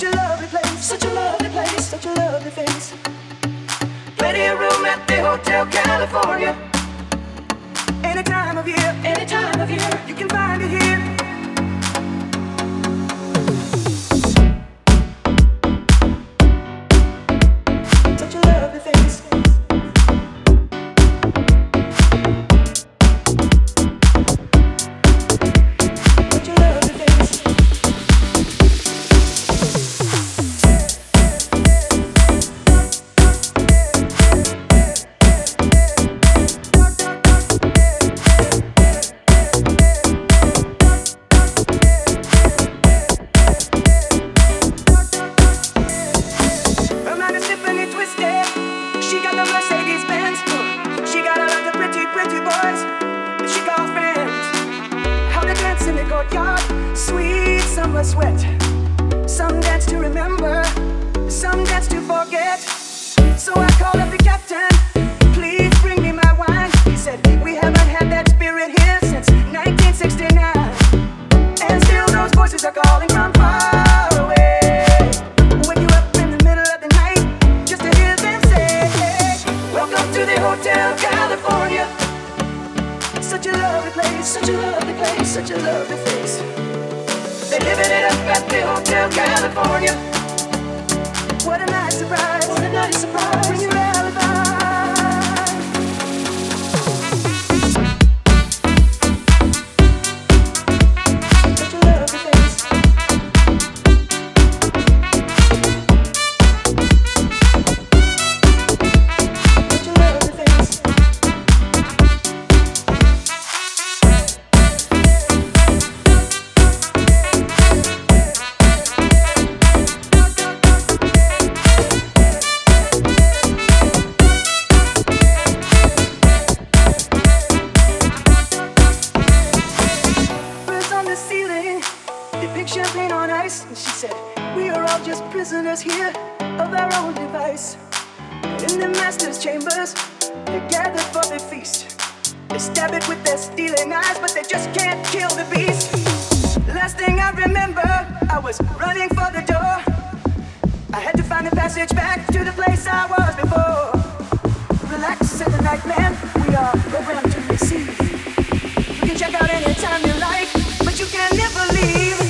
Such a lovely place, such a lovely place, such a lovely face. Plenty of room at the Hotel California. Any time of year, you can find it here. Such a lovely face. Such a lovely face. Her mind is Tiffany twisted. She got the Mercedes Benz. She got a lot of pretty, pretty boys that she calls friends. How they dance in the courtyard, sweet summer sweat. Some dance to remember, some dance to forget. So I called up the captain, please bring me my wine. He said, we haven't had that spirit here since 1969. And still those voices are calling from far away. Wake you up in the middle of the night just to hear them say, welcome to the Hotel California. Such a lovely place, such a lovely place, such a lovely face. They're living it up at the Hotel California. What a nice surprise, what a nice surprise. Bring your alibi. Such a lovely face. Such a lovely face. Birds on the ceiling, they pick champagne on ice. And she said, we are all just prisoners here of our own device. In the master's chambers, they're gathered for the feast. They stab it with their stealing eyes, but they just can't kill the beast. Last thing I remember, I was running for the door. I had to find a passage back to the place I was before. Relax, said the night man, we are programmed to receive. You can check out anytime you like, but you can never leave.